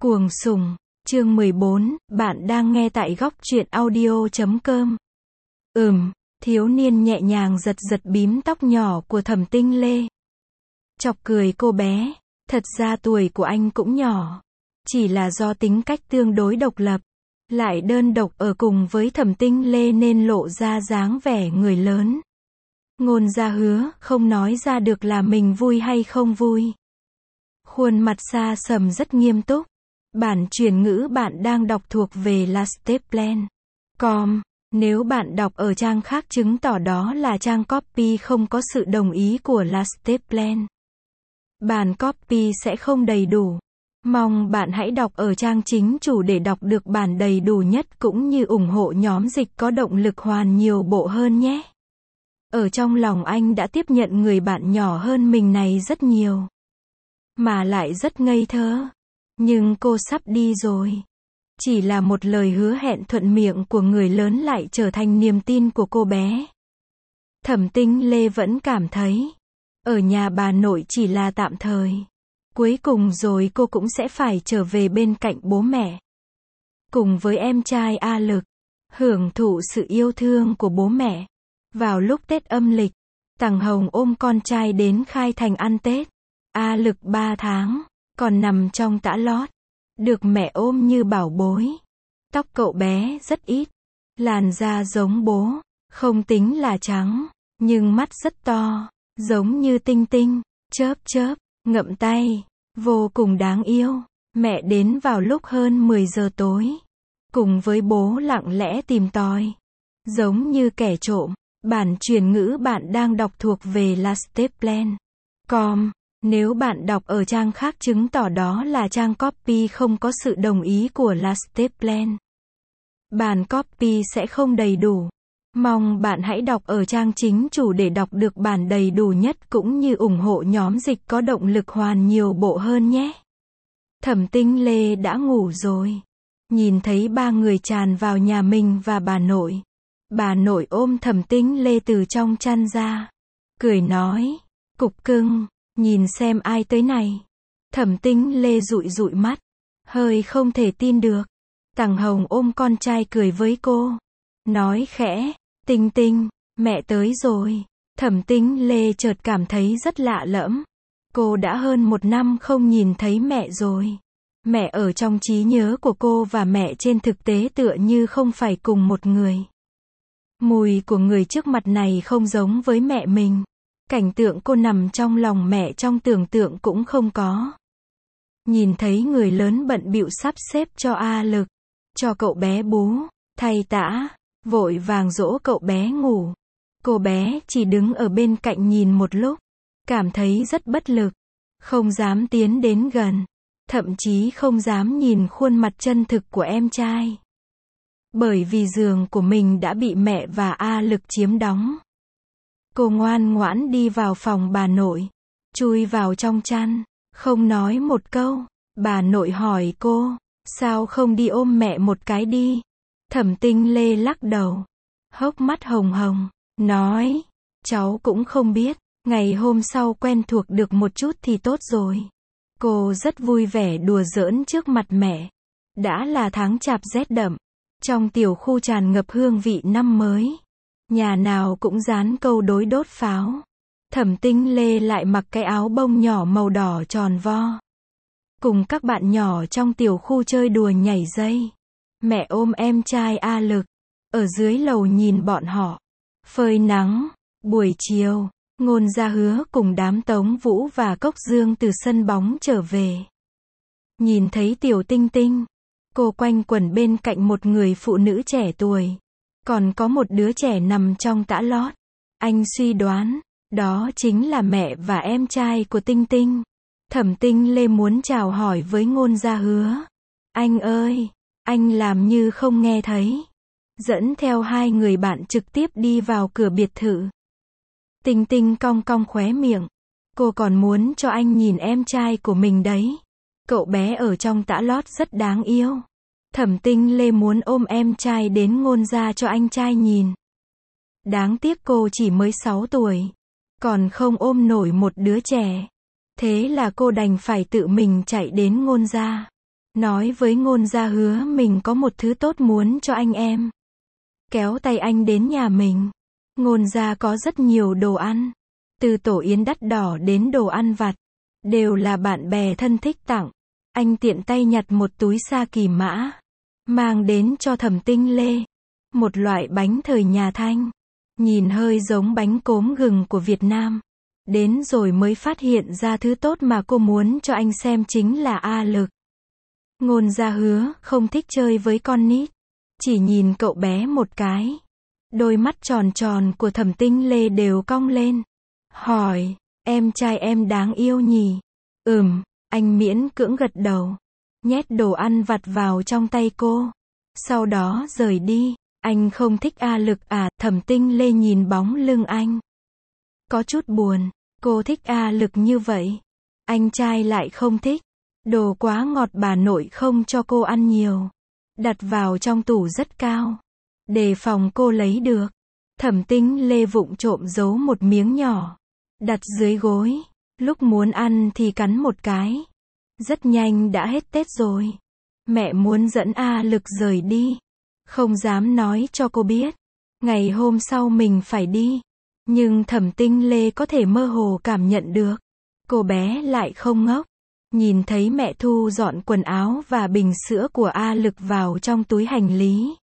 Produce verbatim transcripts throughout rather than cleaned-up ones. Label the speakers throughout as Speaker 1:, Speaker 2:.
Speaker 1: Cuồng sùng, chương mười bốn, bạn đang nghe tại góc truyện audio chấm com. Ừm, thiếu niên nhẹ nhàng giật giật bím tóc nhỏ của Thẩm Tinh Lê. Chọc cười cô bé, thật ra tuổi của anh cũng nhỏ. Chỉ là do tính cách tương đối độc lập, lại đơn độc ở cùng với Thẩm Tinh Lê nên lộ ra dáng vẻ người lớn. Ngôn Gia Hứa không nói ra được là mình vui hay không vui. Khuôn mặt xa sầm rất nghiêm túc. Bản chuyển ngữ bạn đang đọc thuộc về lasteplan chấm com. Nếu bạn đọc ở trang khác chứng tỏ đó là trang copy không có sự đồng ý của lasteplan. Bản copy sẽ không đầy đủ. Mong bạn hãy đọc ở trang chính chủ để đọc được bản đầy đủ nhất cũng như ủng hộ nhóm dịch có động lực hoàn nhiều bộ hơn nhé. Ở trong lòng anh đã tiếp nhận người bạn nhỏ hơn mình này rất nhiều. Mà lại rất ngây thơ. Nhưng cô sắp đi rồi. Chỉ là một lời hứa hẹn thuận miệng của người lớn lại trở thành niềm tin của cô bé. Thẩm Tinh Lê vẫn cảm thấy, ở nhà bà nội chỉ là tạm thời. Cuối cùng rồi cô cũng sẽ phải trở về bên cạnh bố mẹ. Cùng với em trai A Lực, hưởng thụ sự yêu thương của bố mẹ. Vào lúc Tết âm lịch, Tằng Hồng ôm con trai đến Khai Thành ăn Tết. A Lực ba tháng. Còn nằm trong tã lót, được mẹ ôm như bảo bối. Tóc cậu bé rất ít, làn da giống bố, không tính là trắng, nhưng mắt rất to, giống như tinh tinh, chớp chớp, ngậm tay, vô cùng đáng yêu. Mẹ đến vào lúc hơn mười giờ tối, cùng với bố lặng lẽ tìm tòi, giống như kẻ trộm. Bản chuyển ngữ bạn đang đọc thuộc về lasteplan chấm com. Nếu bạn đọc ở trang khác chứng tỏ đó là trang copy không có sự đồng ý của lasteplan. Bản copy sẽ không đầy đủ. Mong bạn hãy đọc ở trang chính chủ để đọc được bản đầy đủ nhất cũng như ủng hộ nhóm dịch có động lực hoàn nhiều bộ hơn nhé. Thẩm Tinh Lê đã ngủ rồi. Nhìn thấy ba người tràn vào nhà mình và bà nội. Bà nội ôm Thẩm Tinh Lê từ trong chăn ra. Cười nói, cục cưng. Nhìn xem ai tới này. Thẩm Tinh Lê dụi dụi mắt, hơi không thể tin được. Tằng Hồng ôm con trai cười với cô, nói khẽ, Tinh Tinh, mẹ tới rồi. Thẩm Tinh Lê chợt cảm thấy rất lạ lẫm. Cô đã hơn một năm không nhìn thấy mẹ rồi. Mẹ ở trong trí nhớ của cô và mẹ trên thực tế tựa như không phải cùng một người. Mùi của người trước mặt này không giống với mẹ mình. Cảnh tượng cô nằm trong lòng mẹ trong tưởng tượng cũng không có. Nhìn thấy người lớn bận bịu sắp xếp cho A Lực, cho cậu bé bú, thay tã, vội vàng dỗ cậu bé ngủ. Cô bé chỉ đứng ở bên cạnh nhìn một lúc, cảm thấy rất bất lực, không dám tiến đến gần, thậm chí không dám nhìn khuôn mặt chân thực của em trai. Bởi vì giường của mình đã bị mẹ và A Lực chiếm đóng. Cô ngoan ngoãn đi vào phòng bà nội, chui vào trong chăn, không nói một câu. Bà nội hỏi cô, sao không đi ôm mẹ một cái đi? Thẩm Tinh Lê lắc đầu, hốc mắt hồng hồng, nói, cháu cũng không biết, ngày hôm sau quen thuộc được một chút thì tốt rồi. Cô rất vui vẻ đùa giỡn trước mặt mẹ. Đã là tháng chạp rét đậm, trong tiểu khu tràn ngập hương vị năm mới. Nhà nào cũng dán câu đối đốt pháo. Thẩm Tinh Lê lại mặc cái áo bông nhỏ màu đỏ tròn vo. Cùng các bạn nhỏ trong tiểu khu chơi đùa nhảy dây. Mẹ ôm em trai A Lực. Ở dưới lầu nhìn bọn họ. Phơi nắng. Buổi chiều, Ngôn Gia Hứa cùng đám Tống Vũ và Cốc Dương từ sân bóng trở về. Nhìn thấy tiểu Tinh Tinh. Cô quanh quẩn bên cạnh một người phụ nữ trẻ tuổi. Còn có một đứa trẻ nằm trong tã lót. Anh suy đoán, đó chính là mẹ và em trai của Tinh Tinh. Thẩm Tinh Lê muốn chào hỏi với Ngôn Gia Hứa. Anh ơi, anh làm như không nghe thấy. Dẫn theo hai người bạn trực tiếp đi vào cửa biệt thự. Tinh Tinh cong cong khóe miệng. Cô còn muốn cho anh nhìn em trai của mình đấy. Cậu bé ở trong tã lót rất đáng yêu. Thẩm Tinh Lê muốn ôm em trai đến Ngôn gia cho anh trai nhìn. Đáng tiếc cô chỉ mới sáu tuổi. Còn không ôm nổi một đứa trẻ. Thế là cô đành phải tự mình chạy đến Ngôn gia. nói với Ngôn Gia Hứa mình có một thứ tốt muốn cho anh em. Kéo tay anh đến nhà mình. Ngôn gia có rất nhiều đồ ăn. Từ tổ yến đắt đỏ đến đồ ăn vặt. Đều là bạn bè thân thích tặng. Anh tiện tay nhặt một túi sa kỳ mã. Mang đến cho Thẩm Tinh Lê. Một loại bánh thời nhà Thanh. Nhìn hơi giống bánh cốm gừng của Việt Nam. Đến rồi mới phát hiện ra thứ tốt mà cô muốn cho anh xem chính là A Lực. Ngôn Gia Hứa không thích chơi với con nít. Chỉ nhìn cậu bé một cái. Đôi mắt tròn tròn của Thẩm Tinh Lê đều cong lên. Hỏi, em trai em đáng yêu nhỉ? Ừm, anh miễn cưỡng gật đầu. Nhét đồ ăn vặt vào trong tay cô. Sau đó rời đi. Anh không thích A Lực à? Thẩm Tinh Lê nhìn bóng lưng anh. Có chút buồn. Cô thích A Lực như vậy. Anh trai lại không thích. Đồ quá ngọt bà nội không cho cô ăn nhiều. Đặt vào trong tủ rất cao. Đề phòng cô lấy được. Thẩm Tinh Lê vụng trộm giấu một miếng nhỏ. Đặt dưới gối. Lúc muốn ăn thì cắn một cái. Rất nhanh đã hết Tết rồi. Mẹ muốn dẫn A Lực rời đi. Không dám nói cho cô biết. Ngày hôm sau mình phải đi. Nhưng Thẩm Tinh Lê có thể mơ hồ cảm nhận được. Cô bé lại không ngốc. Nhìn thấy mẹ thu dọn quần áo và bình sữa của A Lực vào trong túi hành lý.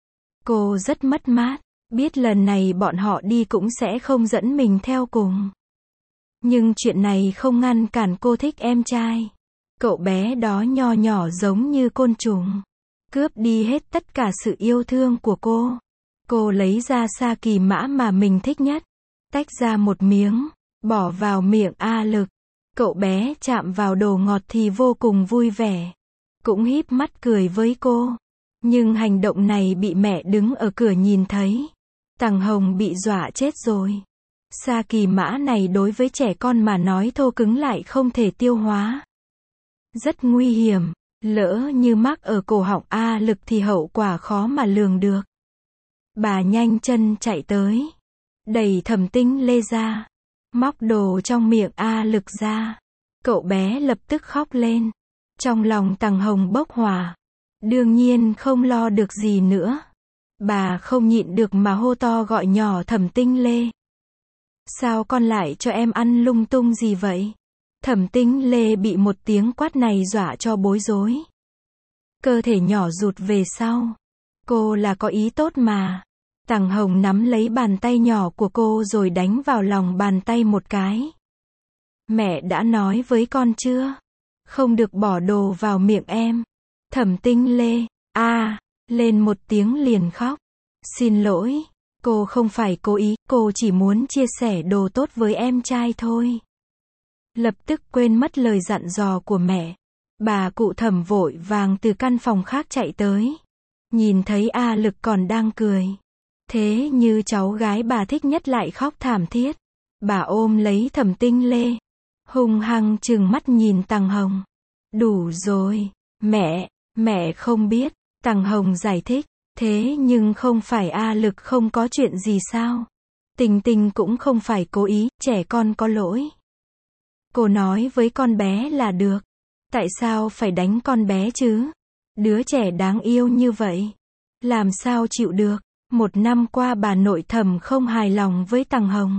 Speaker 1: Cô rất mất mát. Biết lần này bọn họ đi cũng sẽ không dẫn mình theo cùng. Nhưng chuyện này không ngăn cản cô thích em trai. Cậu bé đó nho nhỏ giống như côn trùng. Cướp đi hết tất cả sự yêu thương của cô. Cô lấy ra sa kỳ mã mà mình thích nhất. Tách ra một miếng. Bỏ vào miệng A Lực. Cậu bé chạm vào đồ ngọt thì vô cùng vui vẻ. Cũng híp mắt cười với cô. Nhưng hành động này bị mẹ đứng ở cửa nhìn thấy. Tằng Hồng bị dọa chết rồi. Sa kỳ mã này đối với trẻ con mà nói thô cứng lại không thể tiêu hóa. Rất nguy hiểm. Lỡ như mắc ở cổ họng A Lực thì hậu quả khó mà lường được. Bà nhanh chân chạy tới. Đẩy Thẩm Tinh Lê ra. Móc đồ trong miệng A Lực ra. Cậu bé lập tức khóc lên. Trong lòng Tằng Hồng bốc hỏa. Đương nhiên không lo được gì nữa. Bà không nhịn được mà hô to gọi nhỏ Thẩm Tinh Lê. Sao con lại cho em ăn lung tung gì vậy? Thẩm Tinh Lê bị một tiếng quát này dọa cho bối rối. Cơ thể nhỏ rụt về sau. Cô là có ý tốt mà. Tằng Hồng nắm lấy bàn tay nhỏ của cô rồi đánh vào lòng bàn tay một cái. Mẹ đã nói với con chưa? Không được bỏ đồ vào miệng em. Thẩm Tinh Lê, a à, lên một tiếng liền khóc. Xin lỗi, cô không phải cố ý, cô chỉ muốn chia sẻ đồ tốt với em trai thôi. Lập tức quên mất lời dặn dò của mẹ. Bà cụ Thẩm vội vàng từ căn phòng khác chạy tới. Nhìn thấy A Lực còn đang cười. Thế như cháu gái bà thích nhất lại khóc thảm thiết. Bà ôm lấy Thẩm Tinh Lê. Hung hăng trừng mắt nhìn Tằng Hồng. Đủ rồi, mẹ, mẹ không biết. Tằng Hồng giải thích. Thế nhưng không phải A Lực không có chuyện gì sao? Tình Tình cũng không phải cố ý, trẻ con có lỗi. Cô nói với con bé là được. Tại sao phải đánh con bé chứ? Đứa trẻ đáng yêu như vậy. Làm sao chịu được? Một năm qua bà nội Thẩm không hài lòng với Tằng Hồng.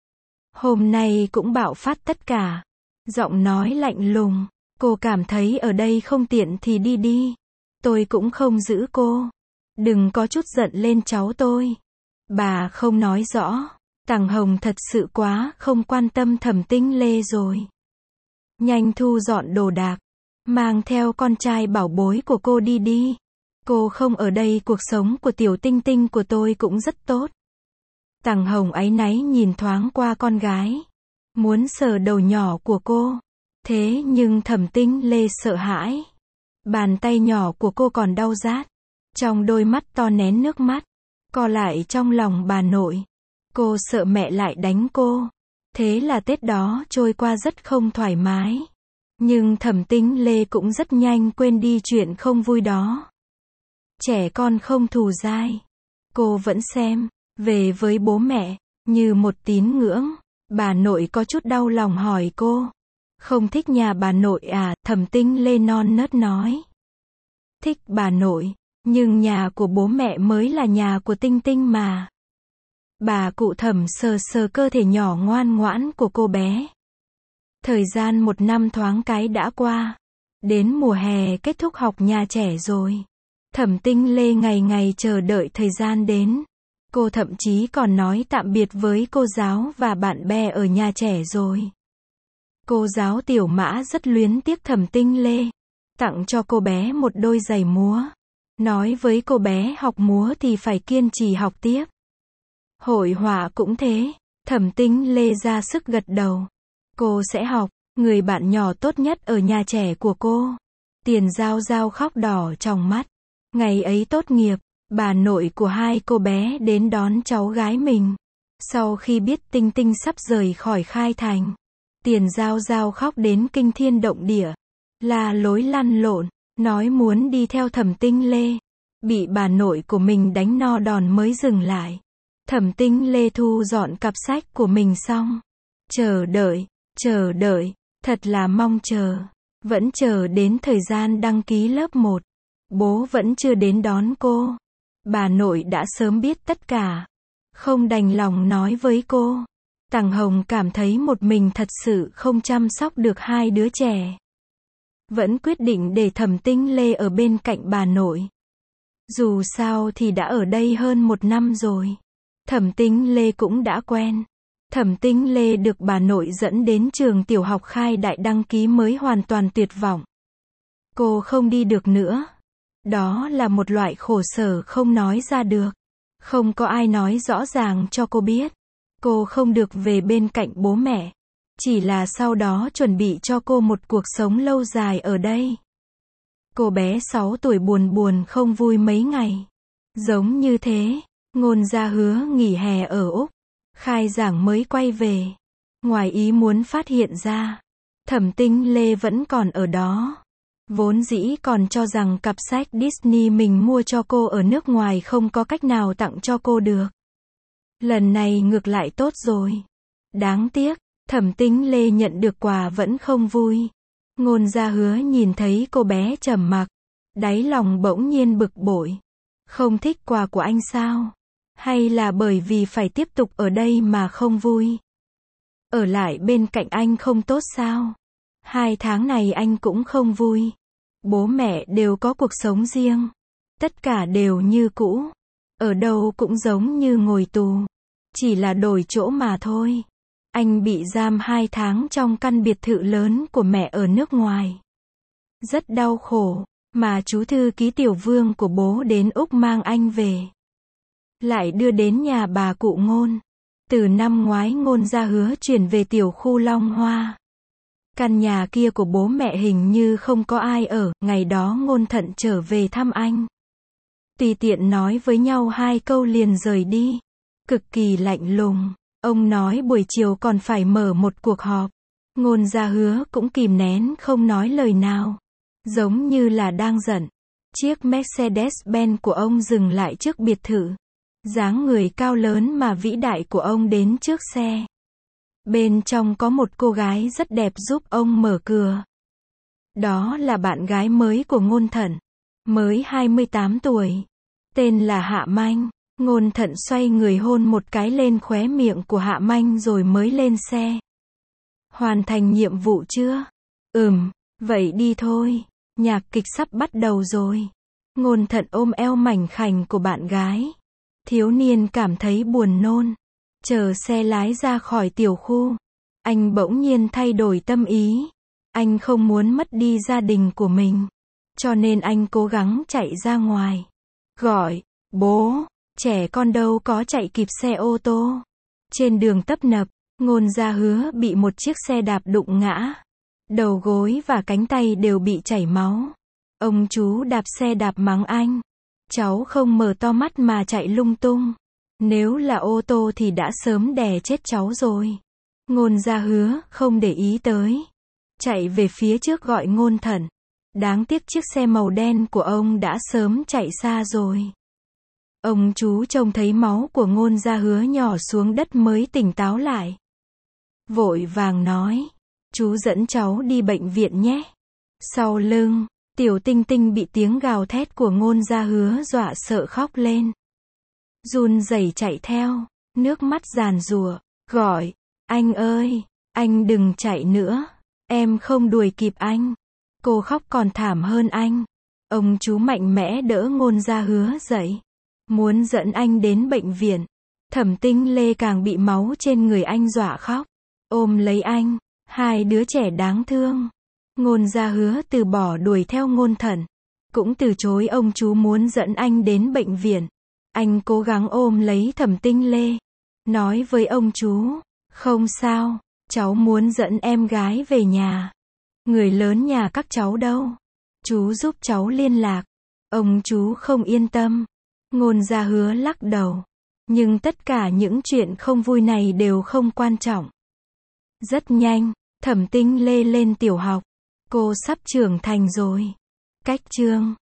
Speaker 1: Hôm nay cũng bạo phát tất cả. Giọng nói lạnh lùng. Cô cảm thấy ở đây không tiện thì đi đi. Tôi cũng không giữ cô. Đừng có chút giận lên cháu tôi. Bà không nói rõ. Tằng Hồng thật sự quá không quan tâm Thẩm Tinh Lê rồi. Nhanh thu dọn đồ đạc. Mang theo con trai bảo bối của cô đi đi. Cô không ở đây cuộc sống của tiểu Tinh Tinh của tôi cũng rất tốt. Tằng Hồng áy náy nhìn thoáng qua con gái. Muốn sờ đầu nhỏ của cô. Thế nhưng Thẩm Tinh Lê sợ hãi. Bàn tay nhỏ của cô còn đau rát. Trong đôi mắt to nén nước mắt. Co lại trong lòng bà nội. Cô sợ mẹ lại đánh cô. Thế là Tết đó trôi qua rất không thoải mái. Nhưng Thẩm Tinh Lê cũng rất nhanh quên đi chuyện không vui đó. Trẻ con không thù dai. Cô vẫn xem. Về với bố mẹ. Như một tín ngưỡng. Bà nội có chút đau lòng hỏi cô. Không thích nhà bà nội à? Thẩm Tinh Lê non nớt nói. thích bà nội, nhưng nhà của bố mẹ mới là nhà của Tinh Tinh mà. Bà cụ Thẩm sờ sờ cơ thể nhỏ ngoan ngoãn của cô bé. Thời gian một năm thoáng cái đã qua. Đến mùa hè kết thúc học nhà trẻ rồi. Thẩm Tinh Lê ngày ngày chờ đợi thời gian đến. Cô thậm chí còn nói tạm biệt với cô giáo và bạn bè ở nhà trẻ rồi. Cô giáo Tiểu Mã rất luyến tiếc Thẩm Tinh Lê. Tặng cho cô bé một đôi giày múa. Nói với cô bé học múa thì phải kiên trì học tiếp. Hội họa cũng thế. Thẩm Tinh Lê ra sức gật đầu. Cô sẽ học. Người bạn nhỏ tốt nhất ở nhà trẻ của cô. Tiền Giao Giao khóc đỏ trong mắt. Ngày ấy tốt nghiệp, bà nội của hai cô bé đến đón cháu gái mình. Sau khi biết Tinh Tinh sắp rời khỏi Khai Thành, Tiền Giao Giao khóc đến kinh thiên động địa. La lối lăn lộn, nói muốn đi theo Thẩm Tinh Lê. Bị bà nội của mình đánh no đòn mới dừng lại. Thẩm Tinh Lê thu dọn cặp sách của mình xong. Chờ đợi, chờ đợi, thật là mong chờ. Vẫn chờ đến thời gian đăng ký lớp một. Bố vẫn chưa đến đón cô. Bà nội đã sớm biết tất cả. Không đành lòng nói với cô. Tằng Hồng cảm thấy một mình thật sự không chăm sóc được hai đứa trẻ. Vẫn quyết định để Thẩm Tinh Lê ở bên cạnh bà nội. Dù sao thì đã ở đây hơn một năm rồi. Thẩm Tinh Lê cũng đã quen. Thẩm Tinh Lê được bà nội dẫn đến trường tiểu học Khai Đại đăng ký mới hoàn toàn tuyệt vọng. Cô không đi được nữa. Đó là một loại khổ sở không nói ra được. Không có ai nói rõ ràng cho cô biết. Cô không được về bên cạnh bố mẹ. Chỉ là sau đó chuẩn bị cho cô một cuộc sống lâu dài ở đây. Cô bé sáu tuổi buồn buồn không vui mấy ngày. Giống như thế, Ngôn Gia hứa nghỉ hè ở Úc. Khai giảng mới quay về. Ngoài ý muốn phát hiện ra, Thẩm Tinh Lê vẫn còn ở đó. Vốn dĩ còn cho rằng cặp sách Disney mình mua cho cô ở nước ngoài không có cách nào tặng cho cô được. Lần này ngược lại tốt rồi. Đáng tiếc, Thẩm Tinh Lê nhận được quà vẫn không vui. Ngôn Gia hứa nhìn thấy cô bé trầm mặc, đáy lòng bỗng nhiên bực bội. Không thích quà của anh sao? Hay là bởi vì phải tiếp tục ở đây mà không vui? Ở lại bên cạnh anh không tốt sao? Hai tháng này anh cũng không vui. Bố mẹ đều có cuộc sống riêng. Tất cả đều như cũ. Ở đâu cũng giống như ngồi tù. Chỉ là đổi chỗ mà thôi. Anh bị giam hai tháng trong căn biệt thự lớn của mẹ ở nước ngoài. Rất đau khổ. Mà chú thư ký Tiểu Vương của bố đến Úc mang anh về. Lại đưa đến nhà bà cụ Ngôn. Từ năm ngoái Ngôn Gia hứa chuyển về tiểu khu Long Hoa. Căn nhà kia của bố mẹ hình như không có ai ở. Ngày đó Ngôn Thận trở về thăm anh. Tùy tiện nói với nhau hai câu liền rời đi. Cực kỳ lạnh lùng. Ông nói buổi chiều còn phải mở một cuộc họp. Ngôn Gia hứa cũng kìm nén không nói lời nào. Giống như là đang giận. Chiếc Mercedes-Benz của ông dừng lại trước biệt thự. Dáng người cao lớn mà vĩ đại của ông đến trước xe. Bên trong có một cô gái rất đẹp giúp ông mở cửa. Đó là bạn gái mới của Ngôn Thận. Mới hai mươi tám tuổi. Tên là Hạ Manh. Ngôn Thận xoay người hôn một cái lên khóe miệng của Hạ Manh rồi mới lên xe. Hoàn thành nhiệm vụ chưa? Ừm, vậy đi thôi. Nhạc kịch sắp bắt đầu rồi. Ngôn Thận ôm eo mảnh khảnh của bạn gái. Thiếu niên cảm thấy buồn nôn. Chờ xe lái ra khỏi tiểu khu. Anh bỗng nhiên thay đổi tâm ý. Anh không muốn mất đi gia đình của mình. Cho nên anh cố gắng chạy ra ngoài. Gọi, bố, trẻ con đâu có chạy kịp xe ô tô. Trên đường tấp nập, Ngôn Gia hứa bị một chiếc xe đạp đụng ngã. Đầu gối và cánh tay đều bị chảy máu. Ông chú đạp xe đạp mắng anh. Cháu không mở to mắt mà chạy lung tung. Nếu là ô tô thì đã sớm đè chết cháu rồi. Ngôn Gia hứa không để ý tới. Chạy về phía trước gọi Ngôn Thận. Đáng tiếc chiếc xe màu đen của ông đã sớm chạy xa rồi. Ông chú trông thấy máu của Ngôn Gia hứa nhỏ xuống đất mới tỉnh táo lại. Vội vàng nói. Chú dẫn cháu đi bệnh viện nhé. Sau lưng, Tiểu Tinh Tinh bị tiếng gào thét của Ngôn Gia Hứa dọa sợ khóc lên. Run rẩy chạy theo, nước mắt giàn giụa, gọi, anh ơi, anh đừng chạy nữa, em không đuổi kịp anh. Cô khóc còn thảm hơn anh. Ông chú mạnh mẽ đỡ Ngôn Gia Hứa dậy, muốn dẫn anh đến bệnh viện. Thẩm Tinh Lê càng bị máu trên người anh dọa khóc, ôm lấy anh, hai đứa trẻ đáng thương. Ngôn Gia Hứa từ bỏ đuổi theo Ngôn Thận, cũng từ chối ông chú muốn dẫn anh đến bệnh viện. Anh cố gắng ôm lấy Thẩm Tinh Lê, nói với ông chú, không sao, cháu muốn dẫn em gái về nhà. Người lớn nhà các cháu đâu? Chú giúp cháu liên lạc. Ông chú không yên tâm. Ngôn Gia Hứa lắc đầu. Nhưng tất cả những chuyện không vui này đều không quan trọng. Rất nhanh, Thẩm Tinh Lê lên tiểu học. Cô sắp trưởng thành rồi. Cách chương